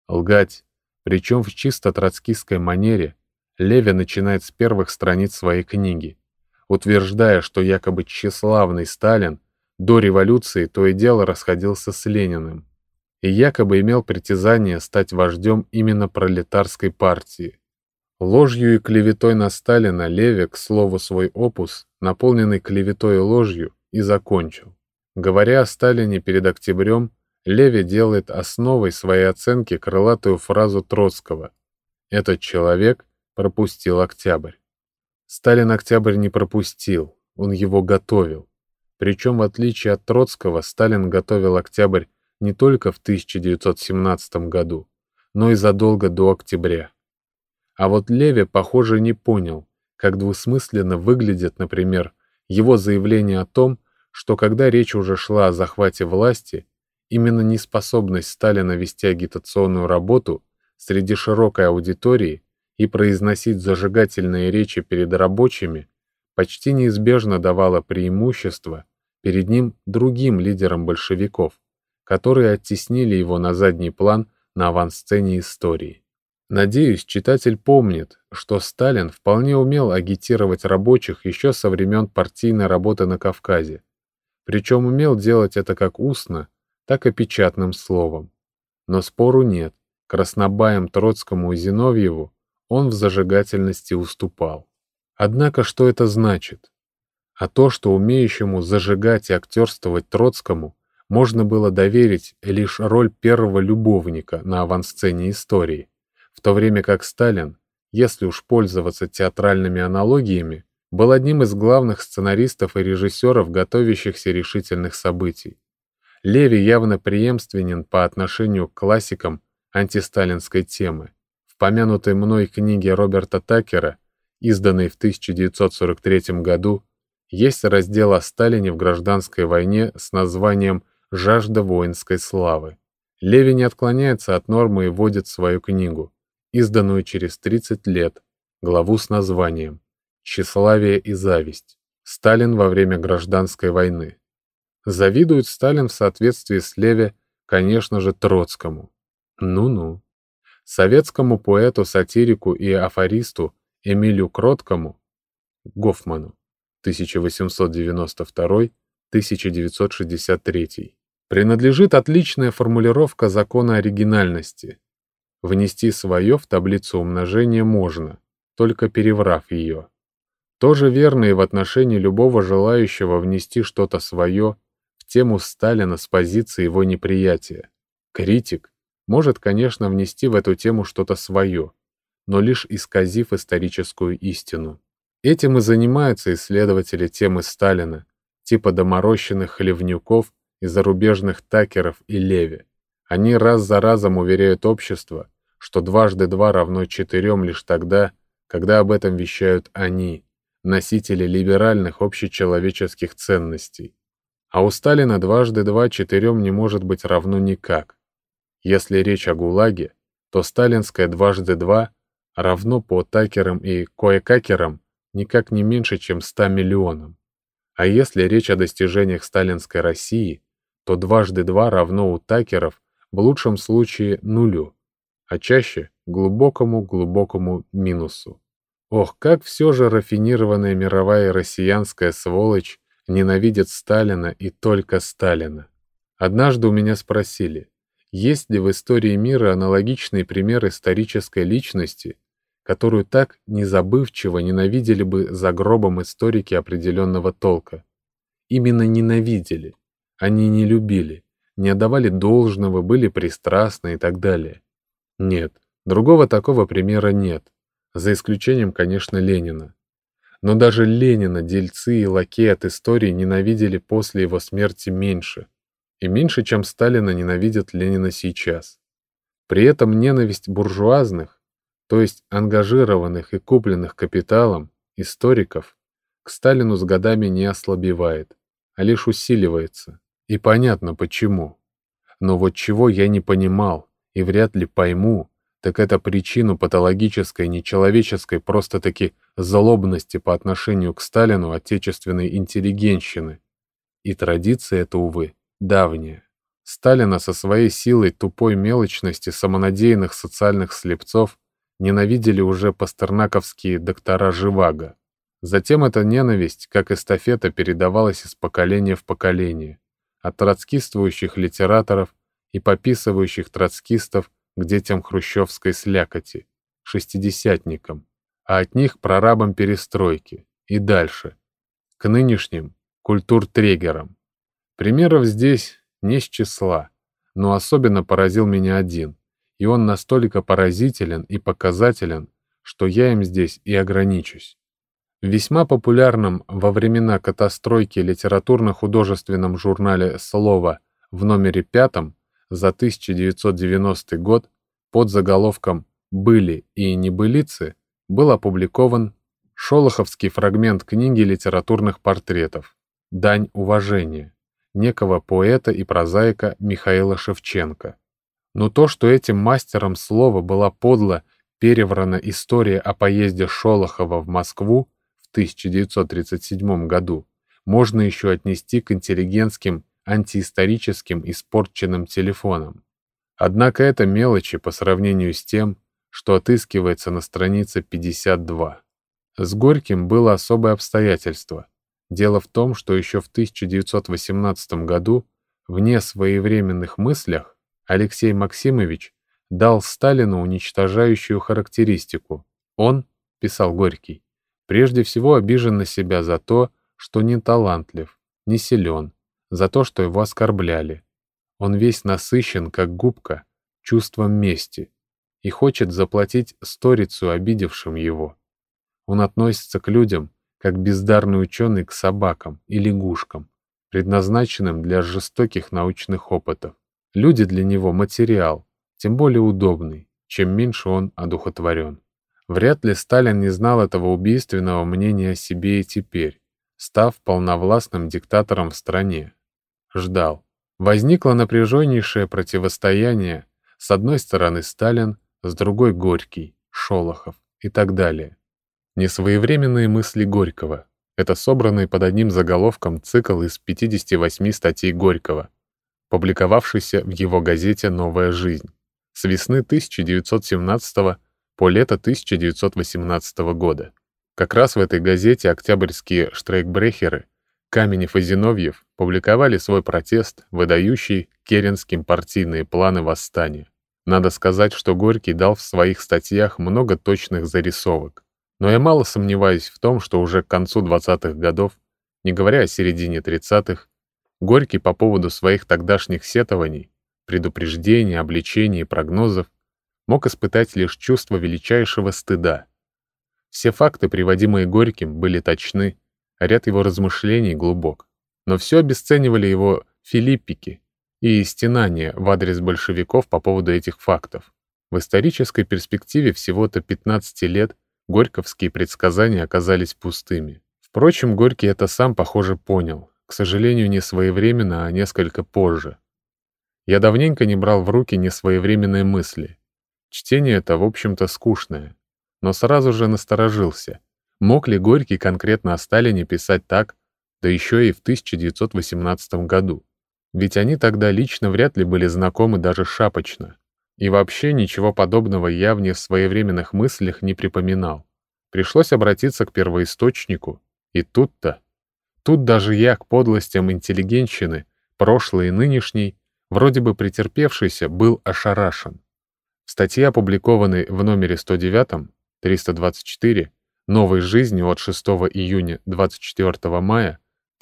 Лгать, причем в чисто троцкистской манере, Леви начинает с первых страниц своей книги, утверждая, что якобы тщеславный Сталин до революции то и дело расходился с Лениным и якобы имел притязание стать вождем именно пролетарской партии. Ложью и клеветой на Сталина Леви, к слову, свой опус, наполненный клеветой и ложью, и закончил. Говоря о Сталине перед октябрем, Леви делает основой своей оценки крылатую фразу Троцкого: «Этот человек пропустил октябрь». Сталин октябрь не пропустил, он его готовил. Причем, в отличие от Троцкого, Сталин готовил октябрь не только в 1917 году, но и задолго до октября. А вот Леви, похоже, не понял, как двусмысленно выглядит, например, его заявление о том, что когда речь уже шла о захвате власти, именно неспособность Сталина вести агитационную работу среди широкой аудитории и произносить зажигательные речи перед рабочими почти неизбежно давала преимущество перед ним другим лидерам большевиков, которые оттеснили его на задний план на авансцене истории. Надеюсь, читатель помнит, что Сталин вполне умел агитировать рабочих еще со времен партийной работы на Кавказе, причем умел делать это как устно, так и печатным словом. Но спору нет, краснобаям Троцкому и Зиновьеву он в зажигательности уступал. Однако что это значит? А то, что умеющему зажигать и актерствовать Троцкому можно было доверить лишь роль первого любовника на авансцене истории, в то время как Сталин, если уж пользоваться театральными аналогиями, был одним из главных сценаристов и режиссеров готовящихся решительных событий. Леви явно преемственен по отношению к классикам антисталинской темы. В помянутой мной книге Роберта Такера, изданной в 1943 году, есть раздел о Сталине в гражданской войне с названием «Жажда воинской славы». Леви не отклоняется от нормы и вводит свою книгу, изданную через 30 лет, главу с названием «Тщеславие и зависть. Сталин во время гражданской войны». Завидует Сталин в соответствии с Леви, конечно же, Троцкому. Ну-ну. Советскому поэту, сатирику и афористу Эмилю Кроткому, Гофману, 1892-1963, принадлежит отличная формулировка закона оригинальности. Внести свое в таблицу умножения можно, только переврав ее. Тоже верно и в отношении любого желающего внести что-то свое в тему Сталина с позиции его неприятия. Критик может, конечно, внести в эту тему что-то свое, но лишь исказив историческую истину. Этим и занимаются исследователи темы Сталина, типа доморощенных Хлевнюков и зарубежных Такеров и Леви. Они раз за разом уверяют общество, что 2 × 2 равно 4 лишь тогда, когда об этом вещают они, носители либеральных общечеловеческих ценностей. А у Сталина 2 × 2 4 не может быть равно никак. Если речь о ГУЛАГе, то сталинское 2 × 2 равно по Такерам и Коекакерам никак не меньше, чем 100 миллионам. А если речь о достижениях сталинской России, то 2 × 2 равно у Такеров в лучшем случае 0, а чаще глубокому минусу. Ох, как все же рафинированная мировая россиянская сволочь ненавидит Сталина и только Сталина. Однажды у меня спросили, есть ли в истории мира аналогичный пример исторической личности, которую так незабывчиво ненавидели бы за гробом историки определенного толка. Именно ненавидели, они не любили, не отдавали должного, были пристрастны и так далее. Нет, другого такого примера нет, за исключением, конечно, Ленина. Но даже Ленина дельцы и лакеи от истории ненавидели после его смерти меньше, и меньше, чем Сталина ненавидят Ленина сейчас. При этом ненависть буржуазных, то есть ангажированных и купленных капиталом, историков, к Сталину с годами не ослабевает, а лишь усиливается. И понятно почему. Но вот чего я не понимал и вряд ли пойму, так это причину патологической, нечеловеческой просто-таки злобности по отношению к Сталину отечественной интеллигентщины. И традиция эта, увы, давняя. Сталина со своей силой тупой мелочности самонадеянных социальных слепцов ненавидели уже пастернаковские доктора Живаго. Затем эта ненависть, как эстафета, передавалась из поколения в поколение, от троцкистствующих литераторов и пописывающих троцкистов к детям хрущевской слякоти, шестидесятникам, а от них прорабам перестройки и дальше, к нынешним культуртрегерам. Примеров здесь не с числа, но особенно поразил меня один, и он настолько поразителен и показателен, что я им здесь и ограничусь. В весьма популярном во времена катастройки литературно-художественном журнале «Слово» в номере 5 за 1990 год под заголовком «Были и небылицы» был опубликован шолоховский фрагмент книги литературных портретов «Дань уважения» некого поэта и прозаика Михаила Шевченко. Но то, что этим мастером слова была подло переврана история о поезде Шолохова в Москву в 1937 году, можно еще отнести к интеллигентским, антиисторическим испорченным телефонам. Однако это мелочи по сравнению с тем, что отыскивается на странице 52. С Горьким было особое обстоятельство. Дело в том, что еще в 1918 году в несвоевременных мыслях Алексей Максимович дал Сталину уничтожающую характеристику. Он, писал Горький, прежде всего обижен на себя за то, что не талантлив, не силен, за то, что его оскорбляли. Он весь насыщен, как губка, чувством мести и хочет заплатить сторицу обидевшим его. Он относится к людям, как бездарный ученый к собакам и лягушкам, предназначенным для жестоких научных опытов. Люди для него материал, тем более удобный, чем меньше он одухотворен. Вряд ли Сталин не знал этого убийственного мнения о себе и теперь, став полновластным диктатором в стране. Ждал. Возникло напряженнейшее противостояние, с одной стороны Сталин, с другой Горький, Шолохов и так далее. Несвоевременные мысли Горького — это собранный под одним заголовком цикл из 58 статей Горького, публиковавшийся в его газете «Новая жизнь» с весны 1917 по лето 1918 года. Как раз в этой газете октябрьские штрейкбрехеры Каменев и Зиновьев публиковали свой протест, выдающий керенским партийные планы восстания. Надо сказать, что Горький дал в своих статьях много точных зарисовок. Но я мало сомневаюсь в том, что уже к концу 20-х годов, не говоря о середине 30-х, Горький по поводу своих тогдашних сетований, предупреждений, обличений и прогнозов мог испытать лишь чувство величайшего стыда. Все факты, приводимые Горьким, были точны, а ряд его размышлений глубок. Но все обесценивали его филиппики и стенания в адрес большевиков по поводу этих фактов. В исторической перспективе всего-то 15 лет горьковские предсказания оказались пустыми. Впрочем, Горький это сам, похоже, понял. К сожалению, не своевременно, а несколько позже. Я давненько не брал в руки несвоевременные мысли. Чтение это, в общем-то, скучное. Но сразу же насторожился. Мог ли Горький конкретно о Сталине писать так, да еще и в 1918 году? Ведь они тогда лично вряд ли были знакомы даже шапочно. И вообще ничего подобного я в несвоевременных мыслях не припоминал. Пришлось обратиться к первоисточнику, и тут даже я к подлостям интеллигентщины, прошлой и нынешней, вроде бы претерпевшийся, был ошарашен. В статье, опубликованной в номере 109, 324, «Новой жизни» от 6 июня 24 мая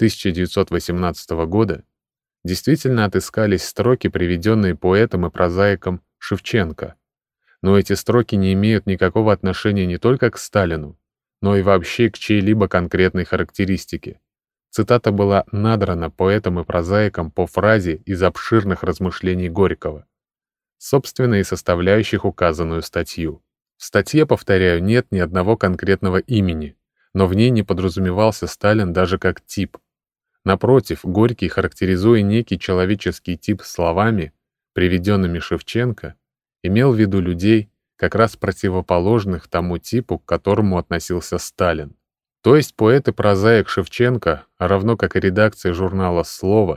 1918 года, действительно отыскались строки, приведенные поэтом и прозаиком Шевченко. Но эти строки не имеют никакого отношения не только к Сталину, но и вообще к чьей-либо конкретной характеристике. Цитата была надрана поэтом и прозаиком по фразе из обширных размышлений Горького, собственно и составляющих указанную статью. В статье, повторяю, нет ни одного конкретного имени, но в ней не подразумевался Сталин даже как тип. Напротив, Горький, характеризуя некий человеческий тип словами, приведенными Шевченко, имел в виду людей, как раз противоположных тому типу, к которому относился Сталин. То есть поэт и прозаик Шевченко, равно как и редакция журнала «Слово»,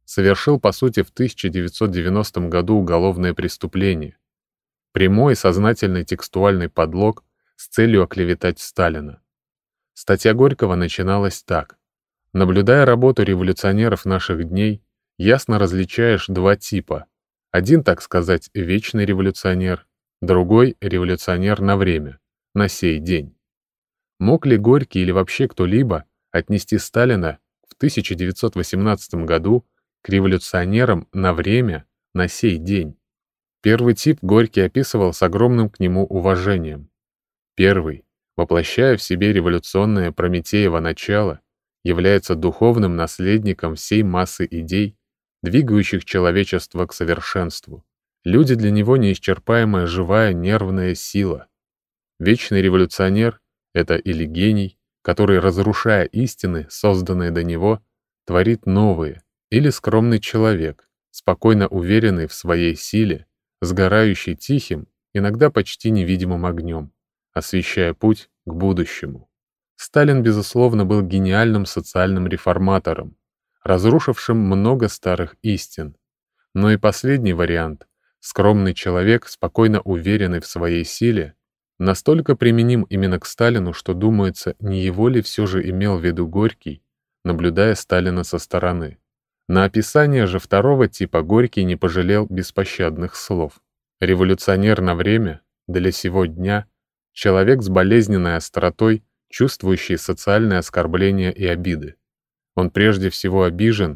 совершил, по сути, в 1990 году уголовное преступление. Прямой сознательный текстуальный подлог с целью оклеветать Сталина. Статья Горького начиналась так. Наблюдая работу революционеров наших дней, ясно различаешь два типа. Один, так сказать, вечный революционер, другой — революционер на время, на сей день. Мог ли Горький или вообще кто-либо отнести Сталина в 1918 году к революционерам на время, на сей день? Первый тип Горький описывал с огромным к нему уважением. Первый, воплощая в себе революционное Прометеево начало, является духовным наследником всей массы идей, двигающих человечество к совершенству. Люди для него неисчерпаемая живая нервная сила. Вечный революционер — это или гений, который, разрушая истины, созданные до него, творит новые, или скромный человек, спокойно уверенный в своей силе, сгорающий тихим, иногда почти невидимым огнем, освещая путь к будущему. Сталин, безусловно, был гениальным социальным реформатором, разрушившим много старых истин. Но и последний вариант, скромный человек, спокойно уверенный в своей силе, настолько применим именно к Сталину, что, думается, не его ли все же имел в виду Горький, наблюдая Сталина со стороны. На описание же второго типа Горький не пожалел беспощадных слов. Революционер на время, для сего дня, человек с болезненной остротой, чувствующий социальные оскорбления и обиды. Он прежде всего обижен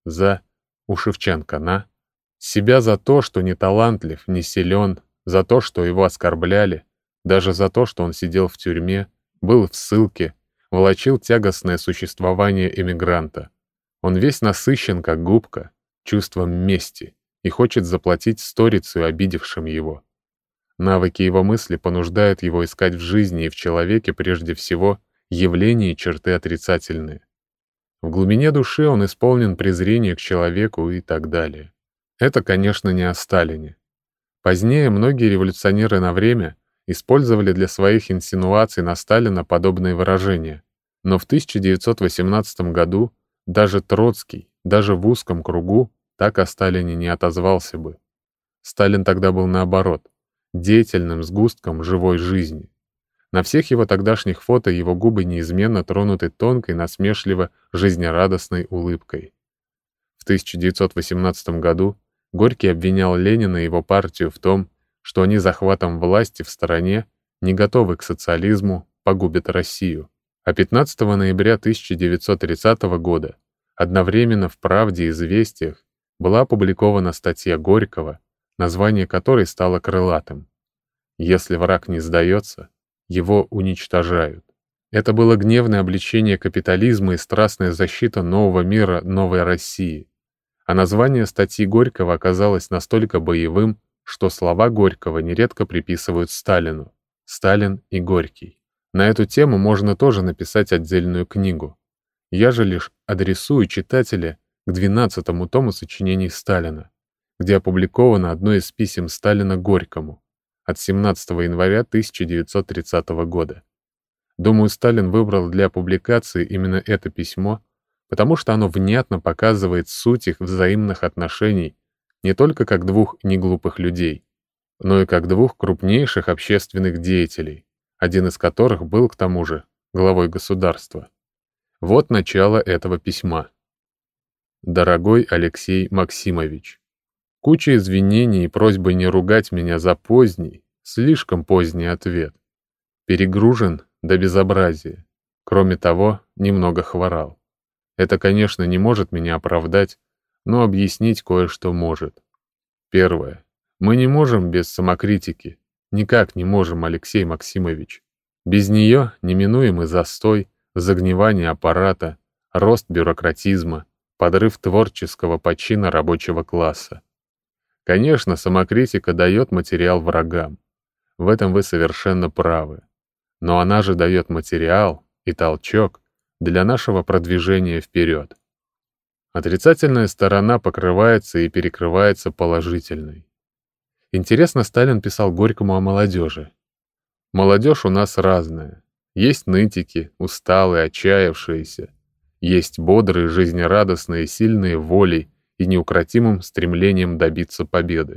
у Шевченко себя за то, что не талантлив, не силен, за то, что его оскорбляли, даже за то, что он сидел в тюрьме, был в ссылке, влачил тягостное существование эмигранта. Он весь насыщен, как губка, чувством мести и хочет заплатить сторицу обидевшим его. Навыки его мысли понуждают его искать в жизни и в человеке прежде всего явления и черты отрицательные. В глубине души он исполнен презрения к человеку и так далее. Это, конечно, не о Сталине. Позднее многие революционеры на время использовали для своих инсинуаций на Сталина подобные выражения, но в 1918 году даже Троцкий, даже в узком кругу, так о Сталине не отозвался бы. Сталин тогда был наоборот, деятельным сгустком живой жизни. На всех его тогдашних фото его губы неизменно тронуты тонкой, насмешливо жизнерадостной улыбкой. В 1918 году Горький обвинял Ленина и его партию в том, что они захватом власти в стране, не готовы к социализму, погубят Россию. А 15 ноября 1930 года одновременно в «Правде» и «Известиях» была опубликована статья Горького, название которой стало крылатым. «Если враг не сдается, его уничтожают». Это было гневное обличение капитализма и страстная защита нового мира, новой России. А название статьи Горького оказалось настолько боевым, что слова Горького нередко приписывают Сталину. Сталин и Горький. На эту тему можно тоже написать отдельную книгу. Я же лишь адресую читателя к 12-му тому сочинений Сталина, где опубликовано одно из писем Сталина Горькому от 17 января 1930 года. Думаю, Сталин выбрал для публикации именно это письмо, потому что оно внятно показывает суть их взаимных отношений не только как двух неглупых людей, но и как двух крупнейших общественных деятелей, один из которых был, к тому же, главой государства. Вот начало этого письма. «Дорогой Алексей Максимович, куча извинений и просьбы не ругать меня за поздний, слишком поздний ответ. Перегружен до безобразия. Кроме того, немного хворал. Это, конечно, не может меня оправдать, но объяснить кое-что может. Первое. Мы не можем без самокритики. Никак не можем, Алексей Максимович. Без нее неминуемый застой, загнивание аппарата, рост бюрократизма, подрыв творческого почина рабочего класса. Конечно, самокритика дает материал врагам. В этом вы совершенно правы. Но она же дает материал и толчок для нашего продвижения вперед. Отрицательная сторона покрывается и перекрывается положительной. Интересно, Сталин писал Горькому о молодежи. Молодежь у нас разная. Есть нытики, усталые, отчаявшиеся. Есть бодрые, жизнерадостные, сильные волей и неукротимым стремлением добиться победы.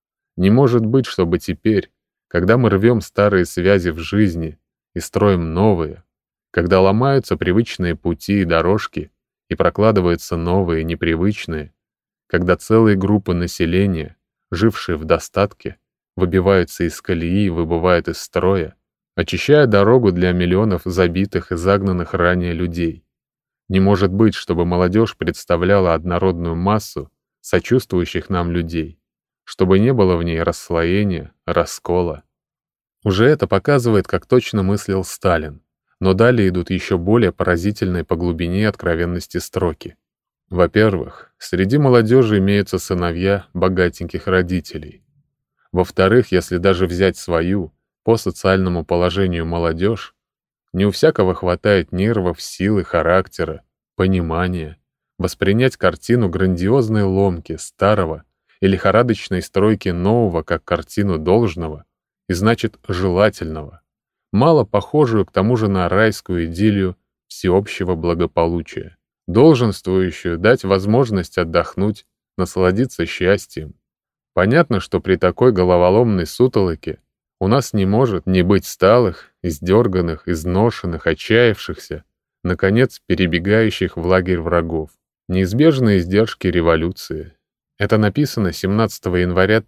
Не может быть, чтобы теперь, когда мы рвем старые связи в жизни и строим новые, когда ломаются привычные пути и дорожки и прокладываются новые, непривычные, когда целые группы населения, жившие в достатке, выбиваются из колеи и выбывают из строя, очищая дорогу для миллионов забитых и загнанных ранее людей. Не может быть, чтобы молодежь представляла однородную массу сочувствующих нам людей, чтобы не было в ней расслоения, раскола. Уже это показывает, как точно мыслил Сталин, но далее идут еще более поразительные по глубине и откровенности строки. Во-первых, среди молодежи имеются сыновья богатеньких родителей. Во-вторых, если даже взять свою, по социальному положению молодежь, не у всякого хватает нервов, силы, характера, понимания, воспринять картину грандиозной ломки старого и лихорадочной стройки нового как картину должного и, значит, желательного, мало похожую к тому же на райскую идиллию всеобщего благополучия, долженствующую дать возможность отдохнуть, насладиться счастьем. Понятно, что при такой головоломной сутолоке у нас не может не быть сталых, издерганных, изношенных, отчаявшихся, наконец, перебегающих в лагерь врагов. Неизбежные издержки революции. Это написано 17 января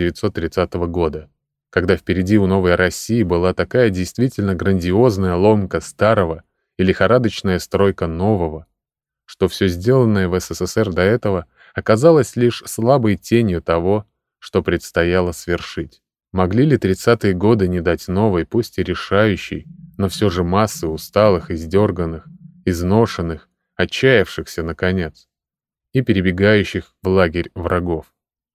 1930 года, когда впереди у новой России была такая действительно грандиозная ломка старого и лихорадочная стройка нового, что все сделанное в СССР до этого оказалось лишь слабой тенью того, что предстояло свершить. Могли ли 30-е годы не дать новой, пусть и решающей, но все же массы усталых, издерганных, изношенных, отчаявшихся, наконец, и перебегающих в лагерь врагов?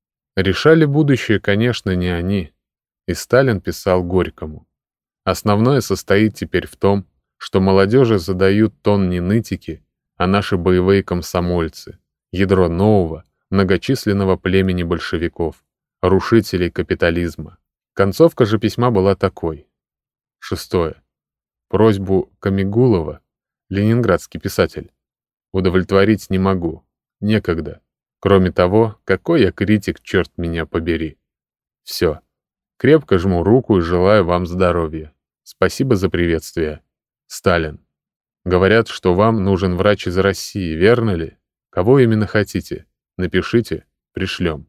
Решали будущее, конечно, не они, и Сталин писал Горькому. Основное состоит теперь в том, что молодежи задают тон не нытики, а наши боевые комсомольцы, ядро нового, многочисленного племени большевиков, рушителей капитализма. Концовка же письма была такой. 6. Просьбу Камигулова, ленинградский писатель, удовлетворить не могу, некогда. Кроме того, какой я критик, черт меня побери. Все. Крепко жму руку и желаю вам здоровья. Спасибо за приветствие. Сталин. Говорят, что вам нужен врач из России, верно ли? Кого именно хотите? Напишите, пришлем.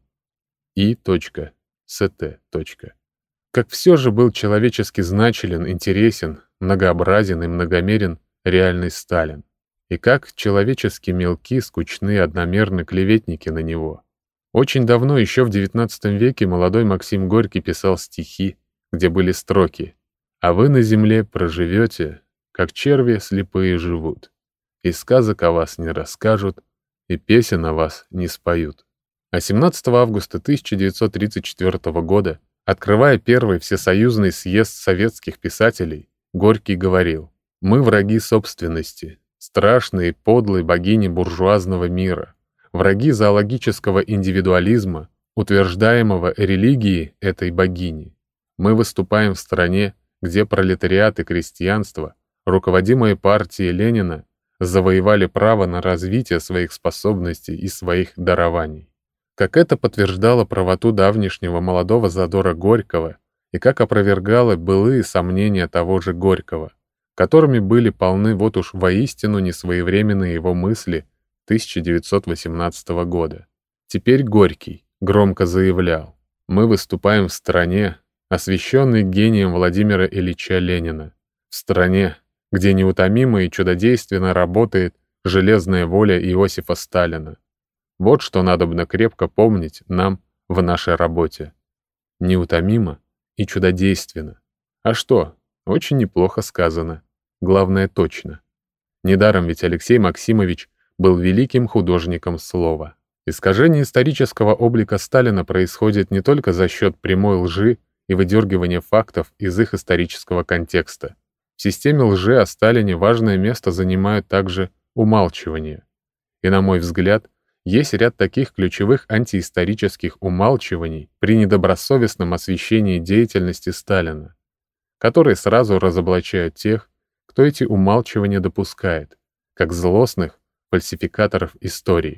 И.Ст. Как все же был человечески значителен, интересен, многообразен и многомерен реальный Сталин. И как человечески мелки, скучны и одномерны клеветники на него. Очень давно, еще в XIX веке, молодой Максим Горький писал стихи, где были строки: «А вы на земле проживете, как черви слепые живут, и сказок о вас не расскажут, и песен о вас не споют». А 17 августа 1934 года, открывая первый всесоюзный съезд советских писателей, Горький говорил: «Мы враги собственности, страшные подлые богини буржуазного мира, враги зоологического индивидуализма, утверждаемого религией этой богини. Мы выступаем в стране, где пролетариат и крестьянство, руководимые партией Ленина, завоевали право на развитие своих способностей и своих дарований». Как это подтверждало правоту давнишнего молодого задора Горького и как опровергало былые сомнения того же Горького, которыми были полны вот уж воистину несвоевременные его мысли 1918 года. Теперь Горький громко заявлял: «Мы выступаем в стране, освященной гением Владимира Ильича Ленина, в стране, где неутомимо и чудодейственно работает железная воля Иосифа Сталина. Вот что надобно крепко помнить нам в нашей работе. Неутомимо и чудодейственно. А что? Очень неплохо сказано. Главное, точно. Недаром ведь Алексей Максимович был великим художником слова. Искажение исторического облика Сталина происходит не только за счет прямой лжи и выдергивания фактов из их исторического контекста. В системе лжи о Сталине важное место занимают также умалчивания. И, на мой взгляд, есть ряд таких ключевых антиисторических умалчиваний при недобросовестном освещении деятельности Сталина, которые сразу разоблачают тех, кто эти умалчивания допускает, как злостных фальсификаторов истории.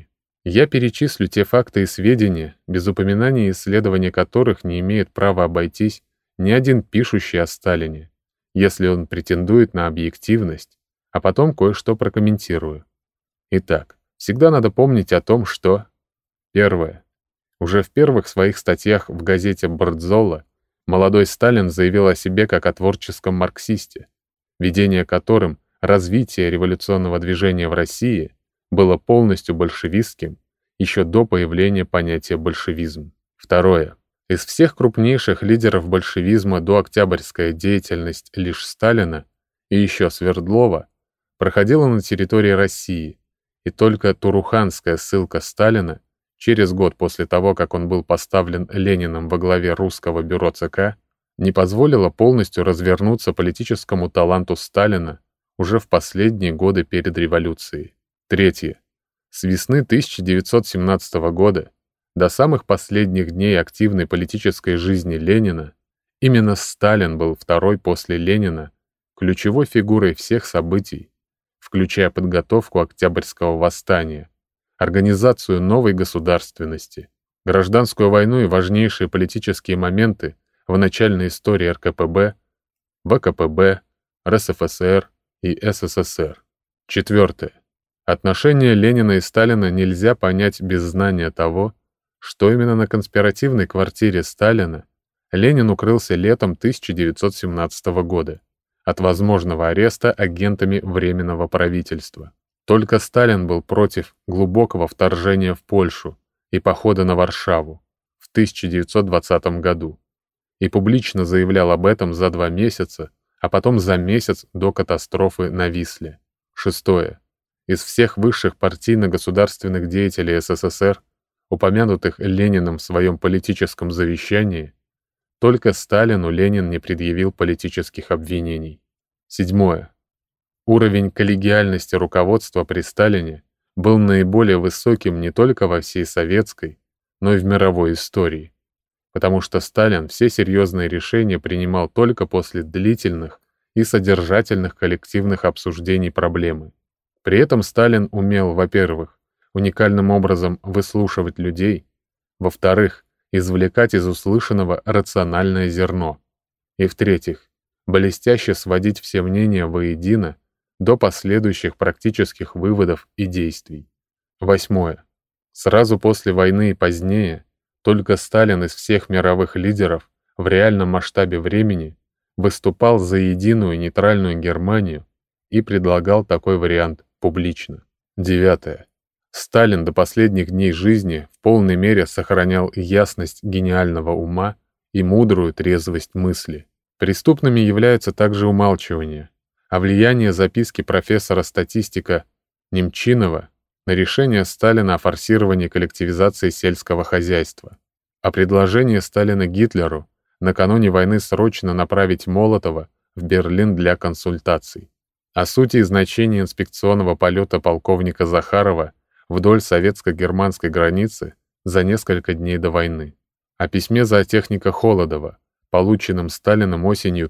Я перечислю те факты и сведения, без упоминания исследования которых не имеет права обойтись ни один пишущий о Сталине, если он претендует на объективность, а потом кое-что прокомментирую. Итак, всегда надо помнить о том, что... Первое. Уже в первых своих статьях в газете «Бардзола» молодой Сталин заявил о себе как о творческом марксисте, видение которым развитие революционного движения в России было полностью большевистским еще до появления понятия большевизм. Второе. Из всех крупнейших лидеров большевизма до октябрьская деятельность лишь Сталина и еще Свердлова проходила на территории России, и только туруханская ссылка Сталина через год после того, как он был поставлен Лениным во главе русского бюро ЦК, не позволила полностью развернуться политическому таланту Сталина уже в последние годы перед революцией. Третье. С весны 1917 года до самых последних дней активной политической жизни Ленина именно Сталин был второй после Ленина ключевой фигурой всех событий, включая подготовку Октябрьского восстания, организацию новой государственности, гражданскую войну и важнейшие политические моменты в начальной истории РКПБ, ВКПБ, РСФСР и СССР. Четвертое. Отношения Ленина и Сталина нельзя понять без знания того, что именно на конспиративной квартире Сталина Ленин укрылся летом 1917 года от возможного ареста агентами Временного правительства. Только Сталин был против глубокого вторжения в Польшу и похода на Варшаву в 1920 году и публично заявлял об этом за 2 месяца, а потом за месяц до катастрофы на Висле. Шестое. Из всех высших партийно-государственных деятелей СССР, упомянутых Лениным в своем политическом завещании, только Сталину Ленин не предъявил политических обвинений. Седьмое. Уровень коллегиальности руководства при Сталине был наиболее высоким не только во всей советской, но и в мировой истории, потому что Сталин все серьезные решения принимал только после длительных и содержательных коллективных обсуждений проблемы. При этом Сталин умел, во-первых, уникальным образом выслушивать людей, во-вторых, извлекать из услышанного рациональное зерно, и, в-третьих, блестяще сводить все мнения воедино до последующих практических выводов и действий. Восьмое. Сразу после войны и позднее только Сталин из всех мировых лидеров в реальном масштабе времени выступал за единую нейтральную Германию и предлагал такой вариант публично. Девятое. Сталин до последних дней жизни в полной мере сохранял ясность гениального ума и мудрую трезвость мысли. Преступными являются также умалчивания, а влияние записки профессора-статистика Немчинова на решение Сталина о форсировании коллективизации сельского хозяйства, а предложение Сталина Гитлеру накануне войны срочно направить Молотова в Берлин для консультаций, о сути и значении инспекционного полета полковника Захарова вдоль советско-германской границы за несколько дней до войны, о письме зоотехника Холодова, полученном Сталином осенью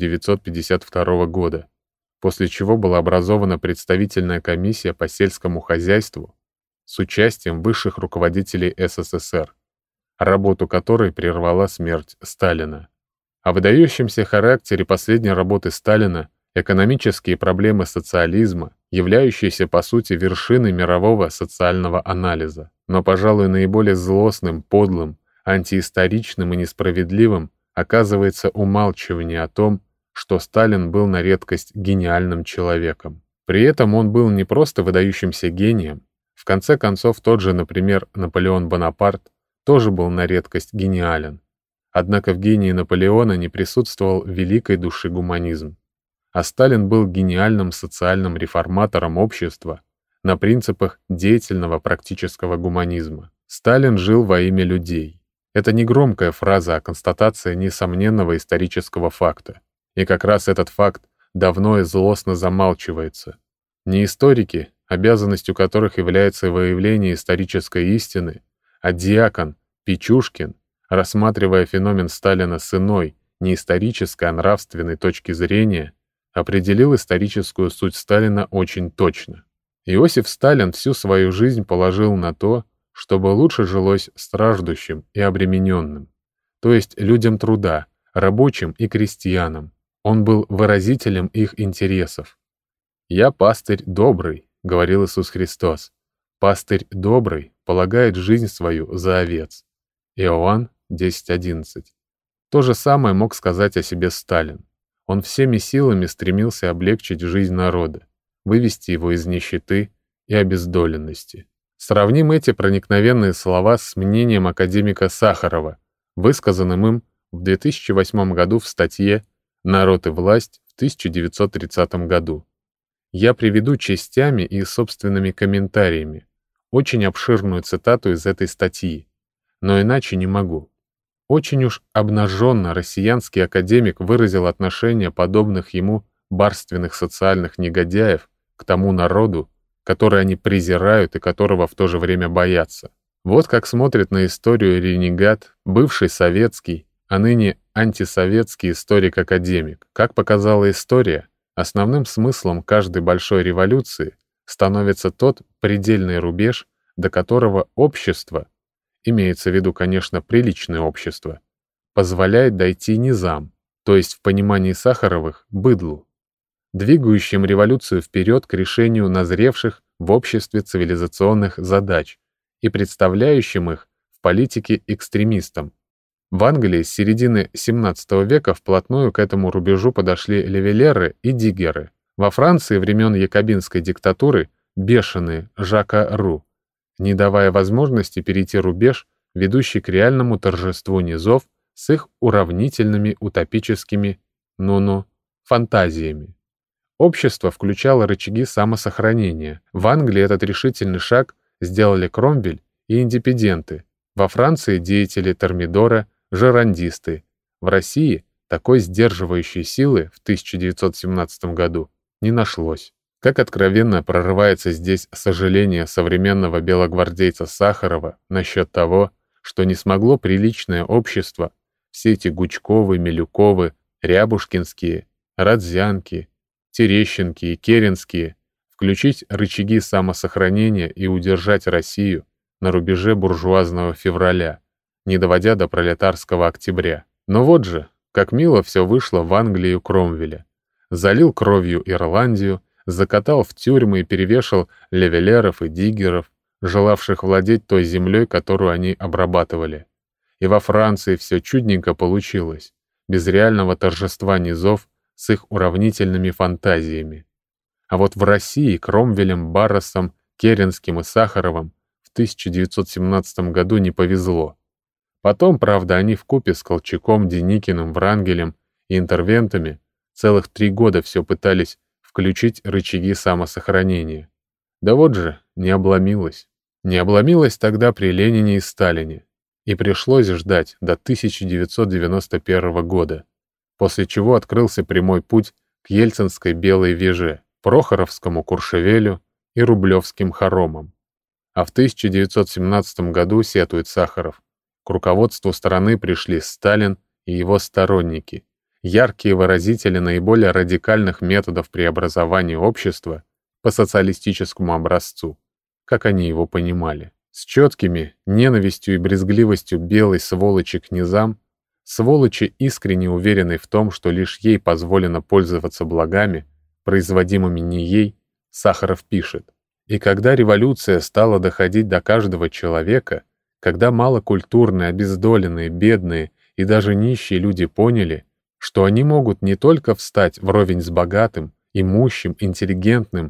1952 года, после чего была образована представительная комиссия по сельскому хозяйству с участием высших руководителей СССР, работу которой прервала смерть Сталина. О выдающемся характере последней работы Сталина «Экономические проблемы социализма», являющиеся по сути вершиной мирового социального анализа, но, пожалуй, наиболее злостным, подлым, антиисторичным и несправедливым оказывается умалчивание о том, что Сталин был на редкость гениальным человеком. При этом он был не просто выдающимся гением, в конце концов тот же, например, Наполеон Бонапарт тоже был на редкость гениален. Однако в гении Наполеона не присутствовал великой души гуманизм. А Сталин был гениальным социальным реформатором общества на принципах деятельного практического гуманизма. Сталин жил во имя людей. Это не громкая фраза, а констатация несомненного исторического факта. И как раз этот факт давно и злостно замалчивается. Не историки, обязанностью которых является выявление исторической истины, а диакон Пичужкин, рассматривая феномен Сталина с иной, не исторической, а нравственной точки зрения, определил историческую суть Сталина очень точно. Иосиф Сталин всю свою жизнь положил на то, чтобы лучше жилось страждущим и обремененным, то есть людям труда, рабочим и крестьянам. Он был выразителем их интересов. «Я пастырь добрый», — говорил Иисус Христос. «Пастырь добрый полагает жизнь свою за овец». Иоанн 10:11. То же самое мог сказать о себе Сталин. Он всеми силами стремился облегчить жизнь народа, вывести его из нищеты и обездоленности. Сравним эти проникновенные слова с мнением академика Сахарова, высказанным им в 2008 году в статье «Народ и власть» в 1930 году. Я приведу частями и собственными комментариями очень обширную цитату из этой статьи, но иначе не могу. Очень уж обнаженно россиянский академик выразил отношение подобных ему барственных социальных негодяев к тому народу, который они презирают и которого в то же время боятся. Вот как смотрит на историю ренегат, бывший советский, а ныне антисоветский историк-академик. Как показала история, основным смыслом каждой большой революции становится тот предельный рубеж, до которого общество, имеется в виду, конечно, приличное общество, позволяет дойти низам, то есть в понимании Сахаровых – быдлу, двигающим революцию вперед к решению назревших в обществе цивилизационных задач и представляющим их в политике экстремистам. В Англии с середины XVII века вплотную к этому рубежу подошли левелеры и диггеры. Во Франции времен якобинской диктатуры бешеные Жака Ру, не давая возможности перейти рубеж, ведущий к реальному торжеству низов с их уравнительными утопическими, фантазиями. Общество включало рычаги самосохранения. В Англии этот решительный шаг сделали Кромвель и индепенденты. Во Франции деятели Термидора, жерандисты. В России такой сдерживающей силы в 1917 году не нашлось. Как откровенно прорывается здесь сожаление современного белогвардейца Сахарова насчет того, что не смогло приличное общество, все эти Гучковы, Милюковы, Рябушкинские, Радзянки, Терещенки и Керенские, включить рычаги самосохранения и удержать Россию на рубеже буржуазного февраля, не доводя до пролетарского октября. Но вот же, как мило все вышло в Англию Кромвеля. Залил кровью Ирландию, закатал в тюрьмы и перевешал левелеров и диггеров, желавших владеть той землей, которую они обрабатывали. И во Франции все чудненько получилось, без реального торжества низов с их уравнительными фантазиями. А вот в России Кромвелем, Барресом, Керенским и Сахаровым в 1917 году не повезло. Потом, правда, они вкупе с Колчаком, Деникиным, Врангелем и интервентами целых 3 года все пытались включить рычаги самосохранения. Да вот же, не обломилось. Не обломилось тогда при Ленине и Сталине. И пришлось ждать до 1991 года, после чего открылся прямой путь к Ельцинской Белой Веже, Прохоровскому Куршевелю и Рублевским хоромам. А в 1917 году, сетует Сахаров, к руководству страны пришли Сталин и его сторонники, яркие выразители наиболее радикальных методов преобразования общества по социалистическому образцу, как они его понимали. С четкими ненавистью и брезгливостью белой сволочи к низам, сволочи, искренне уверенной в том, что лишь ей позволено пользоваться благами, производимыми не ей, Сахаров пишет: «И когда революция стала доходить до каждого человека, когда малокультурные, обездоленные, бедные и даже нищие люди поняли, что они могут не только встать вровень с богатым, имущим, интеллигентным,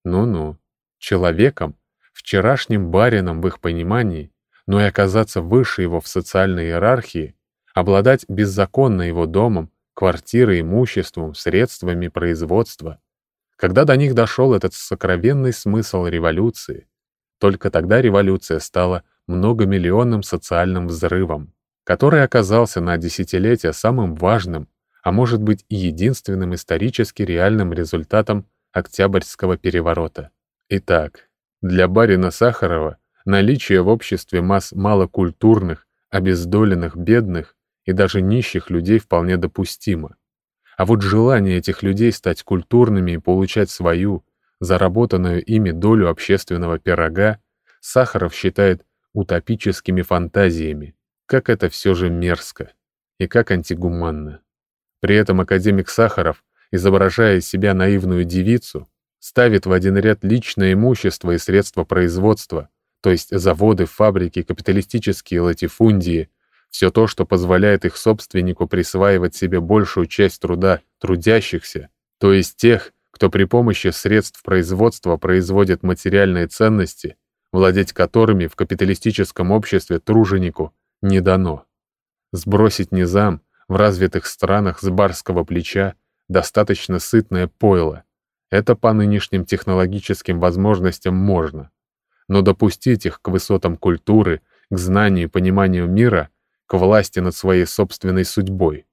человеком, вчерашним барином в их понимании, но и оказаться выше его в социальной иерархии, обладать беззаконно его домом, квартирой, имуществом, средствами производства. Когда до них дошел этот сокровенный смысл революции, только тогда революция стала многомиллионным социальным взрывом, который оказался на десятилетия самым важным, а может быть и единственным исторически реальным результатом Октябрьского переворота. Итак, для барина Сахарова наличие в обществе масс малокультурных, обездоленных, бедных и даже нищих людей вполне допустимо. А вот желание этих людей стать культурными и получать свою, заработанную ими долю общественного пирога, Сахаров считает утопическими фантазиями. Как это все же мерзко и как антигуманно. При этом академик Сахаров, изображая из себя наивную девицу, ставит в один ряд личное имущество и средства производства, то есть заводы, фабрики, капиталистические латифундии, все то, что позволяет их собственнику присваивать себе большую часть труда трудящихся, то есть тех, кто при помощи средств производства производит материальные ценности, владеть которыми в капиталистическом обществе труженику не дано. Сбросить низам в развитых странах с барского плеча достаточно сытное пойло. Это по нынешним технологическим возможностям можно. Но допустить их к высотам культуры, к знанию и пониманию мира, к власти над своей собственной судьбой.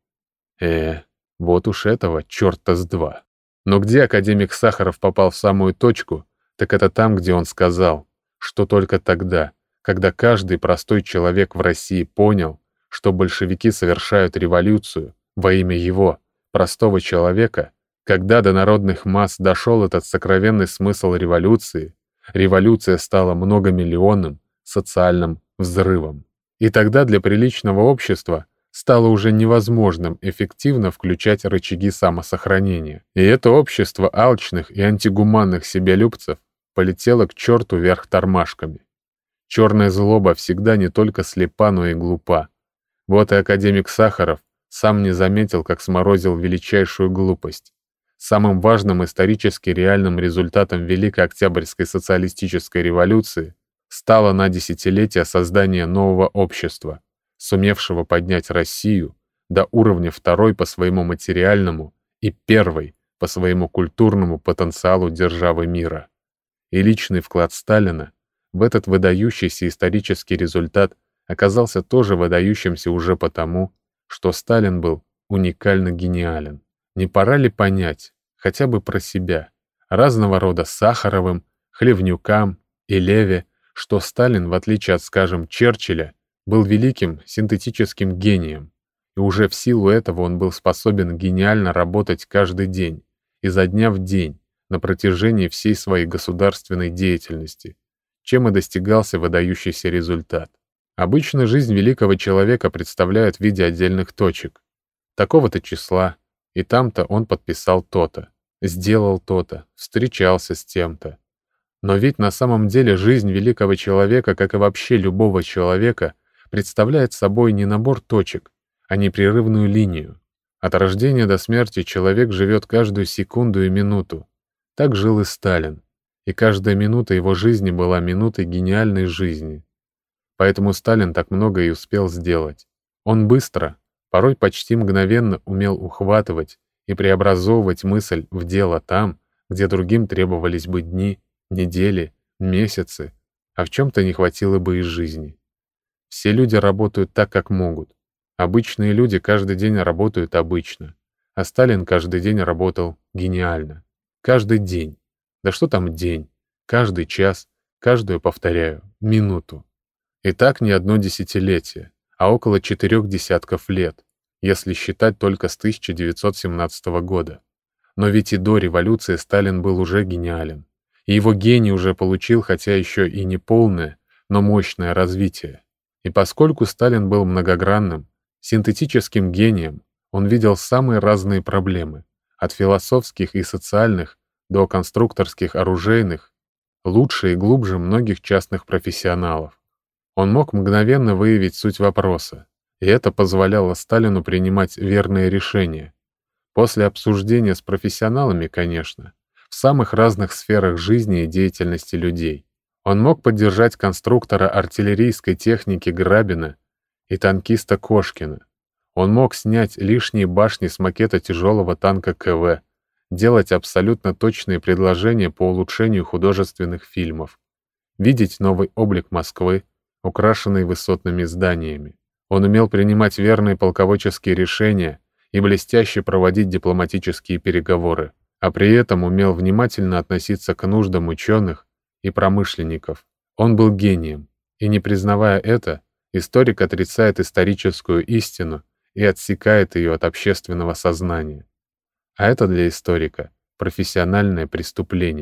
Вот уж этого черта с два. Но где академик Сахаров попал в самую точку, так это там, где он сказал, что только тогда, когда каждый простой человек в России понял, что большевики совершают революцию во имя его, простого человека, когда до народных масс дошел этот сокровенный смысл революции, революция стала многомиллионным социальным взрывом. И тогда для приличного общества стало уже невозможным эффективно включать рычаги самосохранения. И это общество алчных и антигуманных себялюбцев полетело к черту вверх тормашками. Черная злоба всегда не только слепа, но и глупа. Вот и академик Сахаров сам не заметил, как сморозил величайшую глупость. Самым важным исторически реальным результатом Великой Октябрьской социалистической революции стало на десятилетие создание нового общества, сумевшего поднять Россию до уровня второй по своему материальному и первой по своему культурному потенциалу державы мира. И личный вклад Сталина в этот выдающийся исторический результат оказался тоже выдающимся уже потому, что Сталин был уникально гениален. Не пора ли понять, хотя бы про себя, разного рода Сахаровым, Хлевнюкам и Леве, что Сталин, в отличие от, скажем, Черчилля, был великим синтетическим гением, и уже в силу этого он был способен гениально работать каждый день, изо дня в день, на протяжении всей своей государственной деятельности, чем и достигался выдающийся результат. Обычно жизнь великого человека представляют в виде отдельных точек. Такого-то числа, и там-то он подписал то-то, сделал то-то, встречался с тем-то. Но ведь на самом деле жизнь великого человека, как и вообще любого человека, представляет собой не набор точек, а непрерывную линию. От рождения до смерти человек живет каждую секунду и минуту. Так жил и Сталин, и каждая минута его жизни была минутой гениальной жизни. Поэтому Сталин так много и успел сделать. Он быстро, порой почти мгновенно умел ухватывать и преобразовывать мысль в дело там, где другим требовались бы дни, недели, месяцы, а в чем-то не хватило бы и жизни. Все люди работают так, как могут. Обычные люди каждый день работают обычно, а Сталин каждый день работал гениально. Каждый день. Да что там день? Каждый час, каждую, повторяю, минуту. И так не одно десятилетие, а около 4 десятков лет, если считать только с 1917 года. Но ведь и до революции Сталин был уже гениален. И его гений уже получил, хотя еще и не полное, но мощное развитие. И поскольку Сталин был многогранным, синтетическим гением, он видел самые разные проблемы, от философских и социальных до конструкторских оружейных, лучше и глубже многих частных профессионалов. Он мог мгновенно выявить суть вопроса, и это позволяло Сталину принимать верные решения. После обсуждения с профессионалами, конечно, в самых разных сферах жизни и деятельности людей. Он мог поддержать конструктора артиллерийской техники Грабина и танкиста Кошкина. Он мог снять лишние башни с макета тяжелого танка КВ, делать абсолютно точные предложения по улучшению художественных фильмов, видеть новый облик Москвы, украшенный высотными зданиями. Он умел принимать верные полководческие решения и блестяще проводить дипломатические переговоры, а при этом умел внимательно относиться к нуждам ученых и промышленников. Он был гением, и не признавая это, историк отрицает историческую истину и отсекает ее от общественного сознания. А это для историка профессиональное преступление.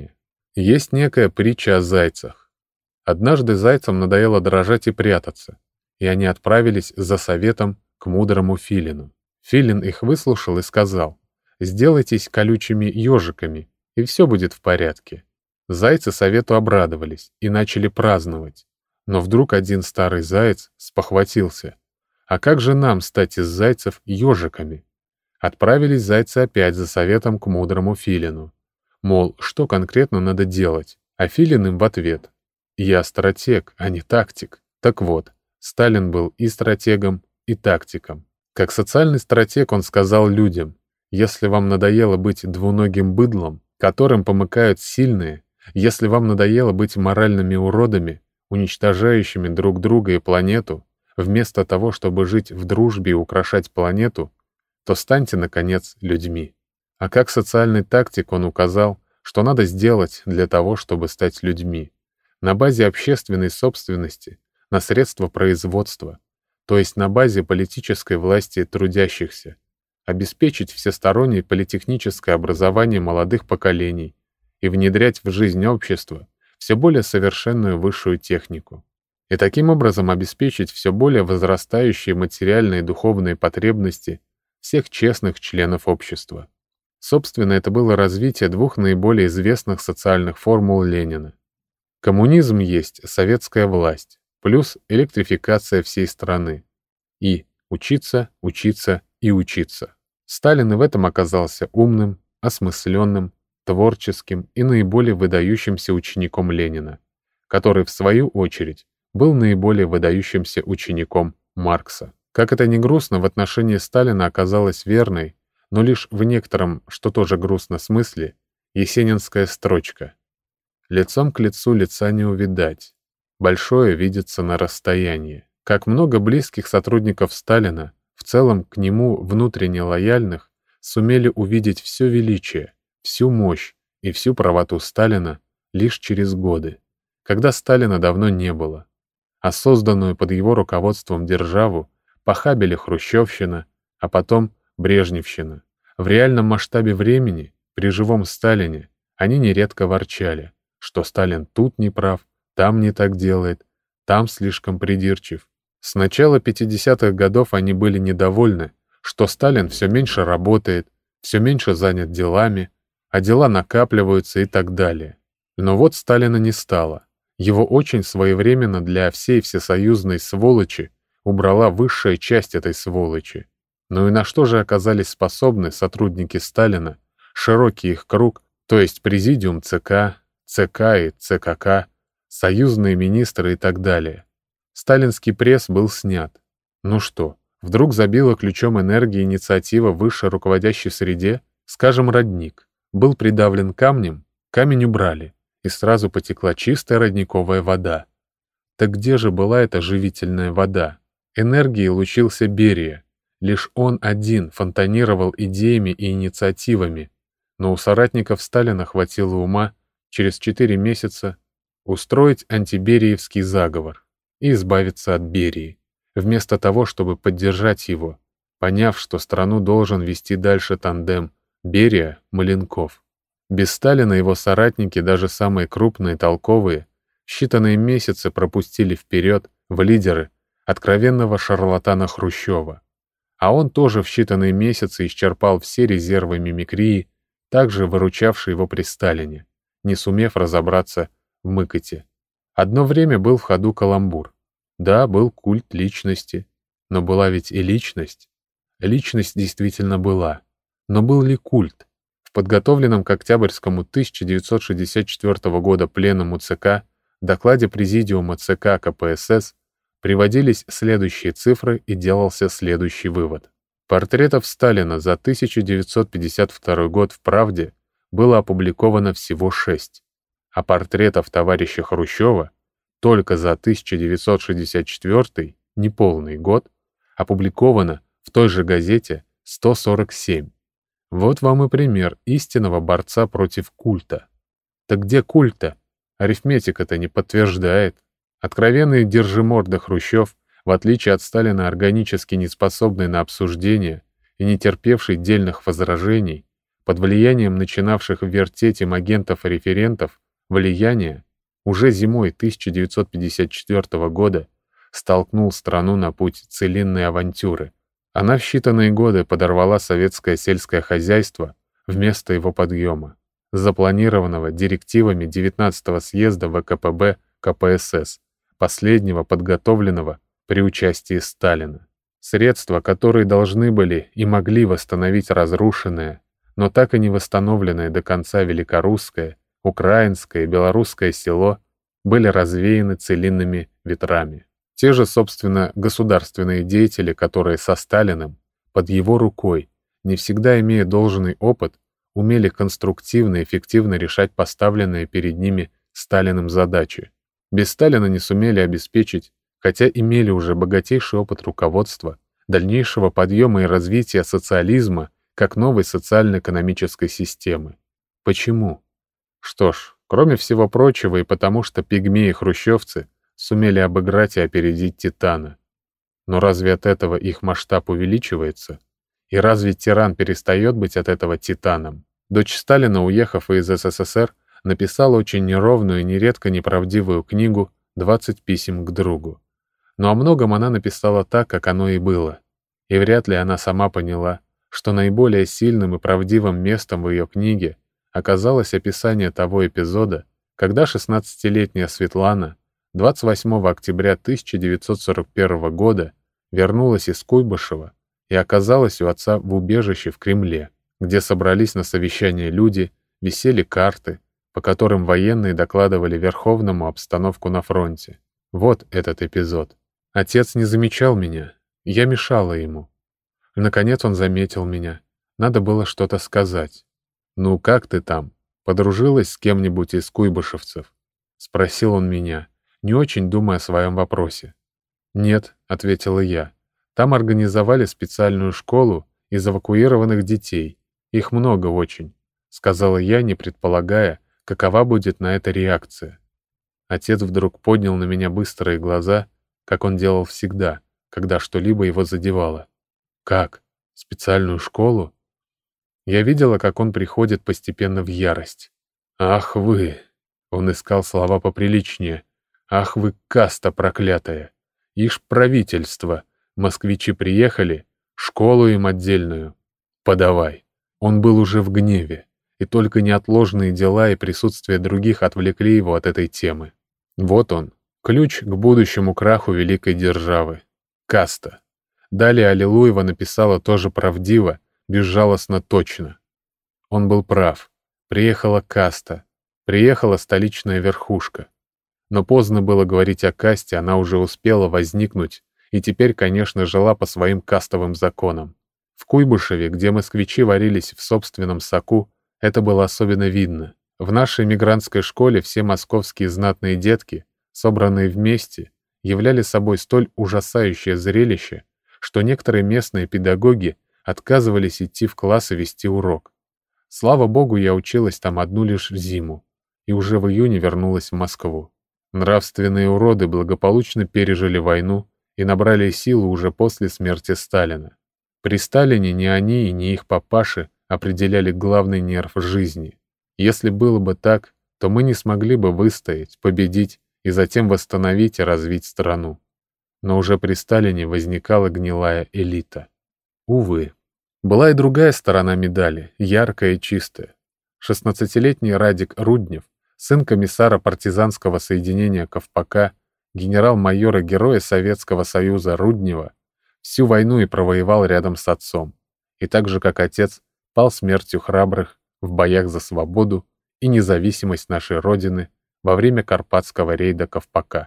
Есть некая притча о зайцах. Однажды зайцам надоело дрожать и прятаться, и они отправились за советом к мудрому филину. Филин их выслушал и сказал: «Сделайтесь колючими ежиками, и все будет в порядке». Зайцы совету обрадовались и начали праздновать. Но вдруг один старый заяц спохватился: «А как же нам стать из зайцев ежиками?» Отправились зайцы опять за советом к мудрому филину. Мол, что конкретно надо делать? А филин им в ответ: «Я стратег, а не тактик». Так вот, Сталин был и стратегом, и тактиком. Как социальный стратег он сказал людям: «Если вам надоело быть двуногим быдлом, которым помыкают сильные, если вам надоело быть моральными уродами, уничтожающими друг друга и планету, вместо того, чтобы жить в дружбе и украшать планету, то станьте, наконец, людьми». А как социальный тактик он указал, что надо сделать для того, чтобы стать людьми. На базе общественной собственности, на средства производства, то есть на базе политической власти трудящихся, обеспечить всестороннее политехническое образование молодых поколений и внедрять в жизнь общества все более совершенную высшую технику. И таким образом обеспечить все более возрастающие материальные и духовные потребности всех честных членов общества. Собственно, это было развитие двух наиболее известных социальных формул Ленина. Коммунизм есть советская власть, плюс электрификация всей страны. И учиться, учиться и учиться. Сталин и в этом оказался умным, осмысленным, творческим и наиболее выдающимся учеником Ленина, который, в свою очередь, был наиболее выдающимся учеником Маркса. Как это ни грустно, в отношении Сталина оказалась верной, но лишь в некотором, что тоже грустно, смысле, есенинская строчка: «Лицом к лицу лица не увидать, большое видится на расстоянии». Как много близких сотрудников Сталина, в целом к нему внутренне лояльных, сумели увидеть все величие, всю мощь и всю правоту Сталина лишь через годы, когда Сталина давно не было, а созданную под его руководством державу похабили хрущевщина, а потом брежневщина. В реальном масштабе времени, при живом Сталине, они нередко ворчали, что Сталин тут не прав, там не так делает, там слишком придирчив. С начала 50-х годов они были недовольны, что Сталин все меньше работает, все меньше занят делами, а дела накапливаются и так далее. Но вот Сталина не стало. Его очень своевременно для всей всесоюзной сволочи убрала высшая часть этой сволочи. Ну и на что же оказались способны сотрудники Сталина, широкий их круг, то есть президиум ЦК, ЦК и ЦКК, союзные министры и так далее. Сталинский пресс был снят. Ну что, вдруг забила ключом энергии инициатива в высшей руководящей среде, скажем, родник, был придавлен камнем, камень убрали, и сразу потекла чистая родниковая вода. Так где же была эта живительная вода? Энергией лучился Берия. Лишь он один фонтанировал идеями и инициативами, но у соратников Сталина хватило ума через 4 месяца устроить антибериевский заговор и избавиться от Берии, вместо того, чтобы поддержать его, поняв, что страну должен вести дальше тандем Берия-Маленков. Без Сталина его соратники, даже самые крупные, толковые, считанные месяцы пропустили вперед в лидеры откровенного шарлатана Хрущева. А он тоже в считанные месяцы исчерпал все резервы мимикрии, также выручавшие его при Сталине, не сумев разобраться в мыкоте. Одно время был в ходу каламбур. Да, был культ личности, но была ведь и личность. Личность действительно была. Но был ли культ? В подготовленном к октябрьскому 1964 года пленуму ЦК докладе Президиума ЦК КПСС приводились следующие цифры и делался следующий вывод. Портретов Сталина за 1952 год в «Правде» было опубликовано всего 6, а портретов товарища Хрущева только за 1964, неполный год, опубликовано в той же газете 147. Вот вам и пример истинного борца против культа. Так где культ-то? Арифметика-то не подтверждает. Откровенный держиморда Хрущев, в отличие от Сталина органически неспособный на обсуждение и не терпевший дельных возражений, под влиянием начинавших вертеть им агентов и референтов, влияние уже зимой 1954 года столкнул страну на путь целинной авантюры. Она в считанные годы подорвала советское сельское хозяйство вместо его подъема, запланированного директивами 19-го съезда ВКПБ КПСС, последнего подготовленного при участии Сталина. Средства, которые должны были и могли восстановить разрушенное, но так и не восстановленное до конца великорусское, украинское и белорусское село, были развеяны целинными ветрами. Те же, собственно, государственные деятели, которые со Сталиным, под его рукой, не всегда имея должный опыт, умели конструктивно и эффективно решать поставленные перед ними Сталиным задачи. Без Сталина не сумели обеспечить, хотя имели уже богатейший опыт руководства, дальнейшего подъема и развития социализма как новой социально-экономической системы. Почему? Что ж, кроме всего прочего и потому, что пигмеи-хрущевцы сумели обыграть и опередить Титана. Но разве от этого их масштаб увеличивается? И разве тиран перестает быть от этого титаном? Дочь Сталина, уехав из СССР, написала очень неровную и нередко неправдивую книгу «20 писем к другу». Но о многом она написала так, как оно и было. И вряд ли она сама поняла, что наиболее сильным и правдивым местом в ее книге оказалось описание того эпизода, когда 16-летняя Светлана 28 октября 1941 года вернулась из Куйбышева и оказалась у отца в убежище в Кремле, где собрались на совещание люди, висели карты, по которым военные докладывали Верховному обстановку на фронте. Вот этот эпизод. Отец не замечал меня, я мешала ему. Наконец он заметил меня. Надо было что-то сказать. «Ну, как ты там? Подружилась с кем-нибудь из куйбышевцев?» — спросил он меня, не очень думая о своем вопросе. «Нет», — ответила я. «Там организовали специальную школу из эвакуированных детей. Их много очень», — сказала я, не предполагая, какова будет на это реакция. Отец вдруг поднял на меня быстрые глаза, как он делал всегда, когда что-либо его задевало. «Как? Специальную школу?» Я видела, как он приходит постепенно в ярость. «Ах вы!» — он искал слова поприличнее. «Ах вы, каста проклятая! Ишь правительство! Москвичи приехали, школу им отдельную. Подавай!» Он был уже в гневе, и только неотложные дела и присутствие других отвлекли его от этой темы. Вот он, ключ к будущему краху великой державы. Каста. Далее Аллилуева написала тоже правдиво, безжалостно точно. Он был прав. Приехала каста. Приехала столичная верхушка. Но поздно было говорить о касте, она уже успела возникнуть и теперь, конечно, жила по своим кастовым законам. В Куйбышеве, где москвичи варились в собственном соку, это было особенно видно. В нашей мигрантской школе все московские знатные детки, собранные вместе, являли собой столь ужасающее зрелище, что некоторые местные педагоги отказывались идти в класс и вести урок. Слава богу, я училась там одну лишь зиму, и уже в июне вернулась в Москву. Нравственные уроды благополучно пережили войну и набрали силу уже после смерти Сталина. При Сталине ни они и ни их папаши определяли главный нерв жизни. Если было бы так, то мы не смогли бы выстоять, победить и затем восстановить и развить страну. Но уже при Сталине возникала гнилая элита. Увы. Была и другая сторона медали, яркая и чистая. 16-летний Радик Руднев, сын комиссара партизанского соединения Ковпака, генерал-майора-героя Советского Союза Руднева, всю войну и провоевал рядом с отцом, и так же, как отец, пал смертью храбрых в боях за свободу и независимость нашей Родины во время Карпатского рейда Ковпака.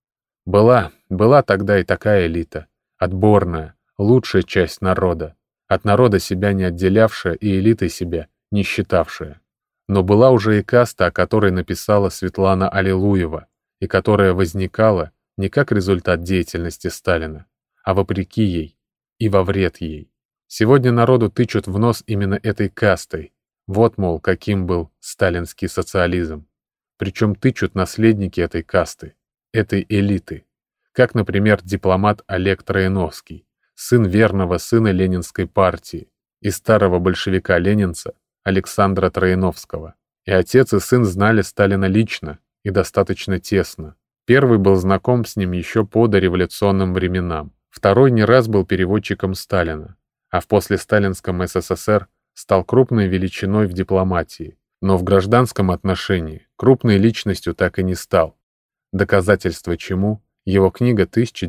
Была тогда и такая элита, отборная, лучшая часть народа, от народа себя не отделявшая и элитой себя не считавшая. Но была уже и каста, о которой написала Светлана Аллилуева, и которая возникала не как результат деятельности Сталина, а вопреки ей и во вред ей. Сегодня народу тычут в нос именно этой кастой. Вот, мол, каким был сталинский социализм. Причем тычут наследники этой касты, этой элиты. Как, например, дипломат Олег Трояновский, сын верного сына Ленинской партии и старого большевика-ленинца Александра Трояновского, И отец и сын знали Сталина лично и достаточно тесно. Первый был знаком с ним еще по дореволюционным временам. Второй не раз был переводчиком Сталина, а в послесталинском СССР стал крупной величиной в дипломатии, но в гражданском отношении крупной личностью так и не стал. Доказательство чему — его книга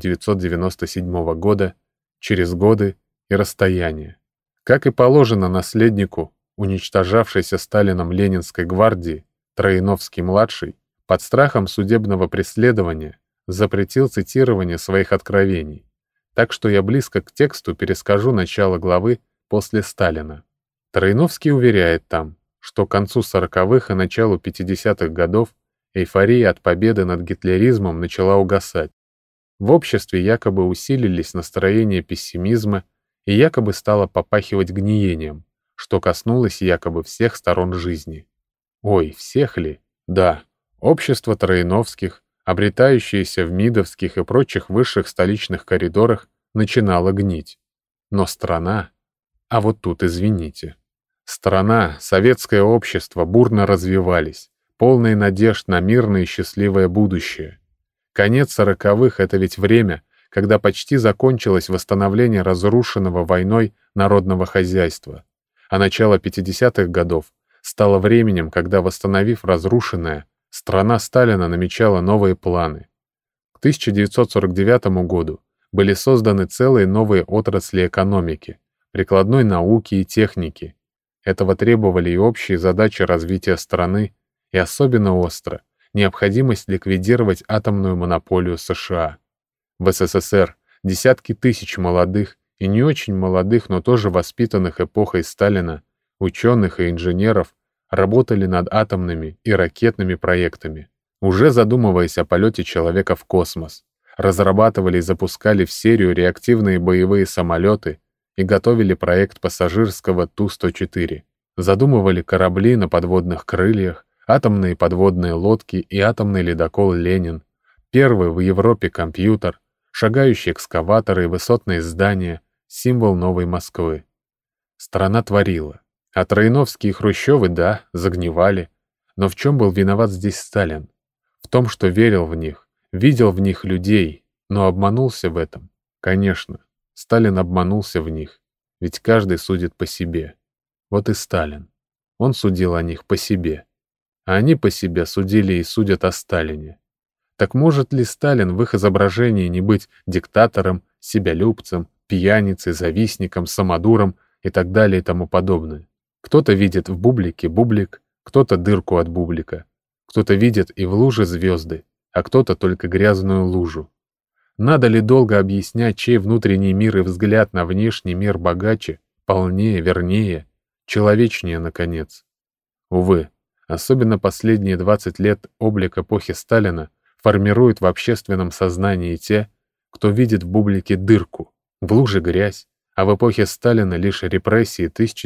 1997 года «Через годы и расстояние». Как и положено наследнику уничтожавшейся Сталином Ленинской гвардии, Троиновский-младший под страхом судебного преследования запретил цитирование своих откровений, так что я близко к тексту перескажу начало главы после Сталина. Троиновский уверяет там, что к концу 40-х и началу 50-х годов эйфория от победы над гитлеризмом начала угасать. В обществе якобы усилились настроения пессимизма и якобы стало попахивать гниением, что коснулось якобы всех сторон жизни. Ой, всех ли? Да. Общество Троиновских, обретающееся в МИДовских и прочих высших столичных коридорах, начинало гнить. Но страна... А вот тут извините. Страна, советское общество бурно развивались, полные надежд на мирное и счастливое будущее. Конец 40-х — это ведь время, когда почти закончилось восстановление разрушенного войной народного хозяйства, а начало 50-х годов стало временем, когда, восстановив разрушенное, страна Сталина намечала новые планы. К 1949 году были созданы целые новые отрасли экономики, прикладной науки и техники. Этого требовали и общие задачи развития страны, и особенно остро необходимость ликвидировать атомную монополию США. В СССР десятки тысяч молодых и не очень молодых, но тоже воспитанных эпохой Сталина, ученых и инженеров работали над атомными и ракетными проектами, уже задумываясь о полете человека в космос, разрабатывали и запускали в серию реактивные боевые самолеты и готовили проект пассажирского Ту-104, задумывали корабли на подводных крыльях, атомные подводные лодки и атомный ледокол «Ленин», первый в Европе компьютер, шагающие экскаваторы и высотные здания, символ новой Москвы. Страна творила. А Троиновские и Хрущевы, да, загнивали. Но в чем был виноват здесь Сталин? В том, что верил в них, видел в них людей, но обманулся в этом. Конечно, Сталин обманулся в них, ведь каждый судит по себе. Вот и Сталин. Он судил о них по себе. А они по себе судили и судят о Сталине. Так может ли Сталин в их изображении не быть диктатором, себялюбцем, пьяницей, завистником, самодуром и так далее и тому подобное? Кто-то видит в бублике бублик, кто-то дырку от бублика, кто-то видит и в луже звезды, а кто-то только грязную лужу. Надо ли долго объяснять, чей внутренний мир и взгляд на внешний мир богаче, полнее, вернее, человечнее, наконец? Увы, особенно последние 20 лет облик эпохи Сталина формирует в общественном сознании те, кто видит в бублике дырку, в луже грязь, а в эпохе Сталина лишь репрессии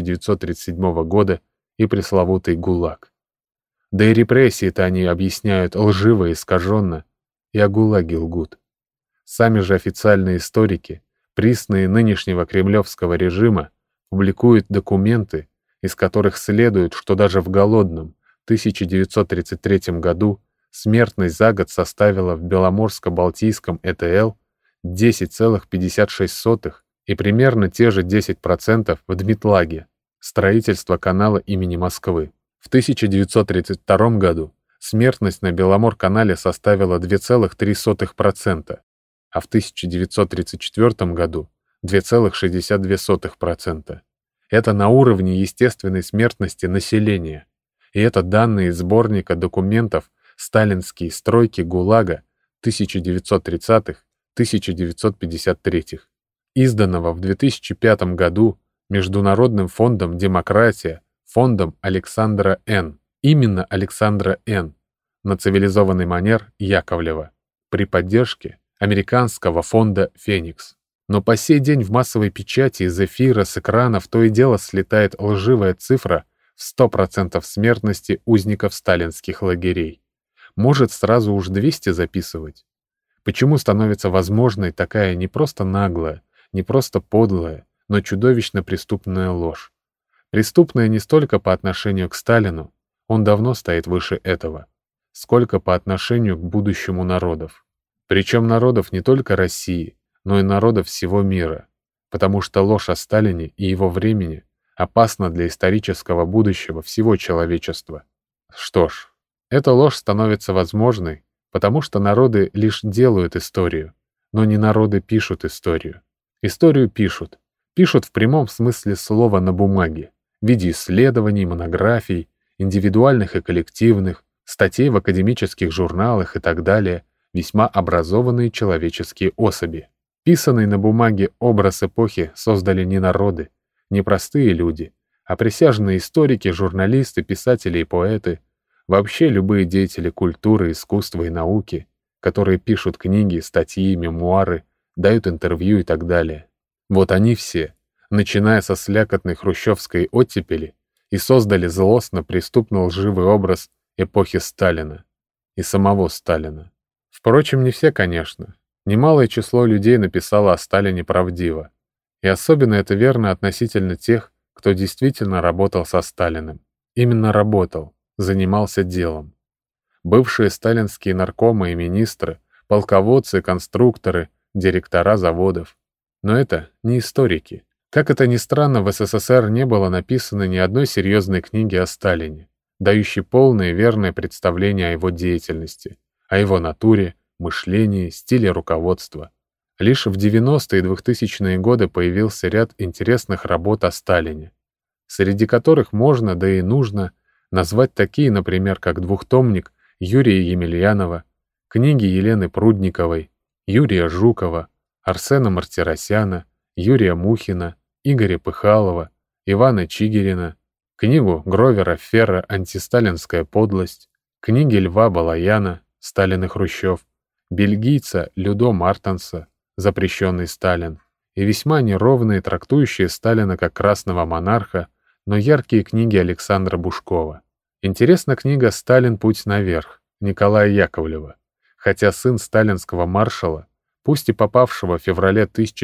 1937 года и пресловутый ГУЛАГ. Да и репрессии-то они объясняют лживо и искаженно, и о ГУЛАГе лгут. Сами же официальные историки, признанные нынешнего кремлевского режима, публикуют документы, из которых следует, что даже в голодном 1933 году смертность за год составила в Беломорско-Балтийском ЭТЛ 10,56 и примерно те же 10% в Дмитлаге, строительство канала имени Москвы. В 1932 году смертность на Беломор-канале составила 2,3%, а в 1934 году 2,62%. Это на уровне естественной смертности населения. И это данные из сборника документов «Сталинские стройки ГУЛАГа 1930-1953», изданного в 2005 году Международным фондом «Демократия», фондом Александра Н. Именно Александра Н. на цивилизованный манер Яковлева, при поддержке американского фонда «Феникс». Но по сей день в массовой печати из эфира, с экранов то и дело слетает лживая цифра в 100% смертности узников сталинских лагерей. Может, сразу уж 200 записывать? Почему становится возможной такая не просто наглая, не просто подлая, но чудовищно преступная ложь? Преступная не столько по отношению к Сталину, он давно стоит выше этого, сколько по отношению к будущему народов. Причем народов не только России, но и народов всего мира, потому что ложь о Сталине и его времени опасна для исторического будущего всего человечества. Что ж, эта ложь становится возможной, потому что народы лишь делают историю, но не народы пишут историю. Историю пишут. Пишут в прямом смысле слова на бумаге, в виде исследований, монографий, индивидуальных и коллективных, статей в академических журналах и так далее, весьма образованные человеческие особи. Писанный на бумаге образ эпохи создали не народы, не простые люди, а присяжные историки, журналисты, писатели и поэты, вообще любые деятели культуры, искусства и науки, которые пишут книги, статьи, мемуары, дают интервью и так далее. Вот они все, начиная со слякотной хрущевской оттепели, и создали злостно-преступно-лживый образ эпохи Сталина и самого Сталина. Впрочем, не все, конечно. Немалое число людей написало о Сталине правдиво. И особенно это верно относительно тех, кто действительно работал со Сталиным. Именно работал, занимался делом. Бывшие сталинские наркомы и министры, полководцы, конструкторы, директора заводов. Но это не историки. Как это ни странно, в СССР не было написано ни одной серьезной книги о Сталине, дающей полное и верное представление о его деятельности, о его натуре, мышлении, стиле руководства. Лишь в 90-е и 2000-е годы появился ряд интересных работ о Сталине, среди которых можно, да и нужно, назвать такие, например, как двухтомник Юрия Емельянова, книги Елены Прудниковой, Юрия Жукова, Арсена Мартиросяна, Юрия Мухина, Игоря Пыхалова, Ивана Чигирина, книгу Гровера Ферра «Антисталинская подлость», книги Льва Балаяна «Сталин и Хрущев», бельгийца Людо Мартенса «Запрещенный Сталин» и весьма неровные, трактующие Сталина как красного монарха, но яркие книги Александра Бушкова. Интересна книга «Сталин. Путь наверх» Николая Яковлева, хотя сын сталинского маршала, пусть и попавшего в феврале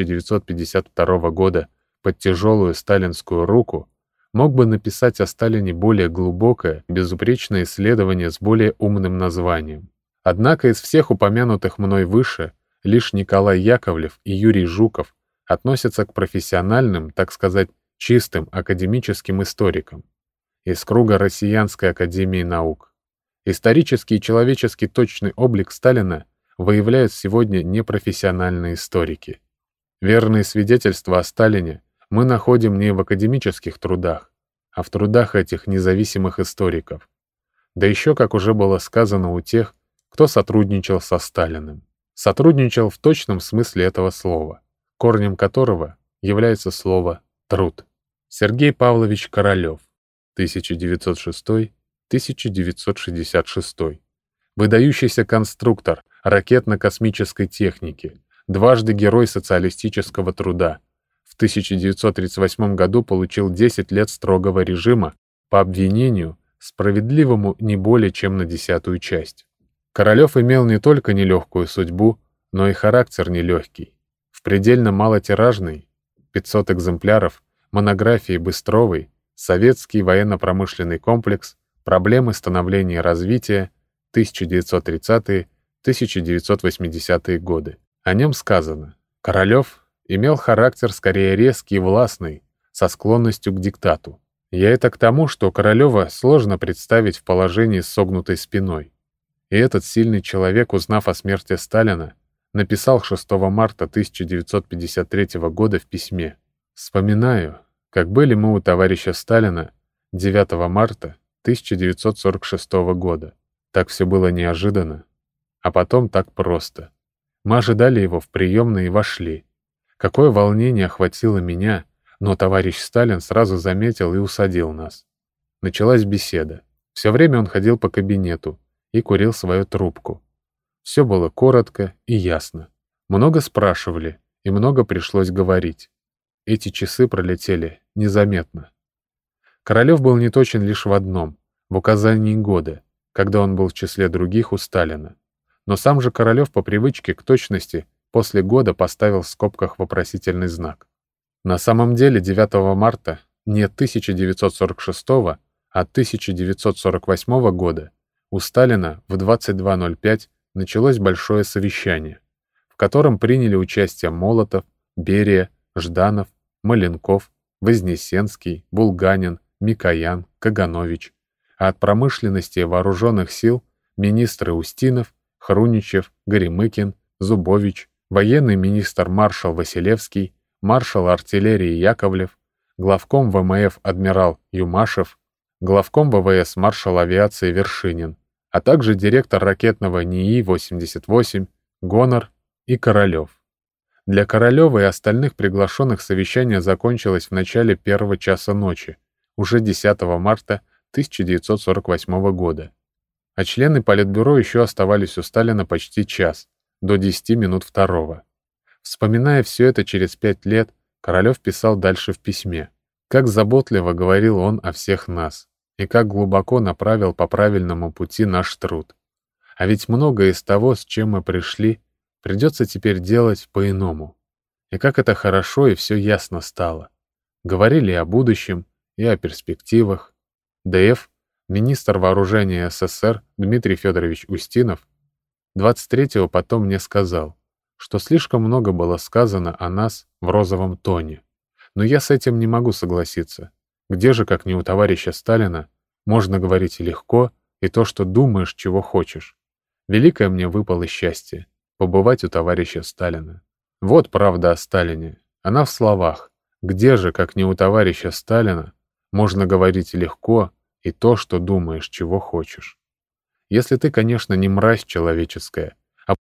1952 года под тяжелую сталинскую руку, мог бы написать о Сталине более глубокое, безупречное исследование с более умным названием. Однако из всех упомянутых мной выше лишь Николай Яковлев и Юрий Жуков относятся к профессиональным, так сказать, чистым академическим историкам из круга Россиянской академии наук. Исторический и человеческий точный облик Сталина выявляют сегодня непрофессиональные историки. Верные свидетельства о Сталине мы находим не в академических трудах, а в трудах этих независимых историков. Да еще, как уже было сказано, у тех, кто сотрудничал со Сталиным. Сотрудничал в точном смысле этого слова, корнем которого является слово «труд». Сергей Павлович Королев, 1906-1966. Выдающийся конструктор ракетно-космической техники, дважды Герой социалистического труда. В 1938 году получил 10 лет строгого режима по обвинению, справедливому не более чем на 10-ю часть. Королев имел не только нелегкую судьбу, но и характер нелегкий. В предельно малотиражной, 500 экземпляров, монографии Быстровой «Советский военно-промышленный комплекс. Проблемы становления и развития. 1930-1980-е годы». О нем сказано: Королев имел характер скорее резкий и властный, со склонностью к диктату. Я это к тому, что Королева сложно представить в положении с согнутой спиной. И этот сильный человек, узнав о смерти Сталина, написал 6 марта 1953 года в письме: «Вспоминаю, как были мы у товарища Сталина 9 марта 1946 года. Так все было неожиданно, а потом так просто. Мы ожидали его в приемной и вошли. Какое волнение охватило меня, но товарищ Сталин сразу заметил и усадил нас. Началась беседа. Все время он ходил по кабинету и курил свою трубку. Все было коротко и ясно. Много спрашивали, и много пришлось говорить. Эти часы пролетели незаметно. Королев был неточен лишь в одном — в указании года, когда он был в числе других у Сталина. Но сам же Королев по привычке к точности после года поставил в скобках вопросительный знак. На самом деле 9 марта не 1946, А 1948 года у Сталина в 22:05 началось большое совещание, в котором приняли участие Молотов, Берия, Жданов, Маленков, Вознесенский, Булганин, Микоян, Каганович, а от промышленности и вооруженных сил министры Устинов, Хруничев, Горемыкин, Зубович, военный министр маршал Василевский, маршал артиллерии Яковлев, главком ВМФ адмирал Юмашев, главком ВВС маршал авиации Вершинин, а также директор ракетного НИИ-88, Гонор и Королев. Для Королева и остальных приглашенных совещание закончилось в начале 1 часа ночи, уже 10 марта 1948 года. А члены Политбюро еще оставались у Сталина почти час, до 10 минут второго. Вспоминая все это через 5 лет, Королев писал дальше в письме, как заботливо говорил он о всех нас, и как глубоко направил по правильному пути наш труд. А ведь многое из того, с чем мы пришли, придется теперь делать по-иному. И как это хорошо и все ясно стало. Говорили и о будущем, и о перспективах. Д.Ф., министр вооружения СССР Дмитрий Федорович Устинов, 23-го потом мне сказал, что слишком много было сказано о нас в розовом тоне. Но я с этим не могу согласиться. Где же, как не у товарища Сталина, можно говорить легко и то, что думаешь, чего хочешь. Великое мне выпало счастье — побывать у товарища Сталина. Вот правда о Сталине. Она в словах. Где же, как не у товарища Сталина, можно говорить легко и то, что думаешь, чего хочешь. Если ты, конечно, не мразь человеческая,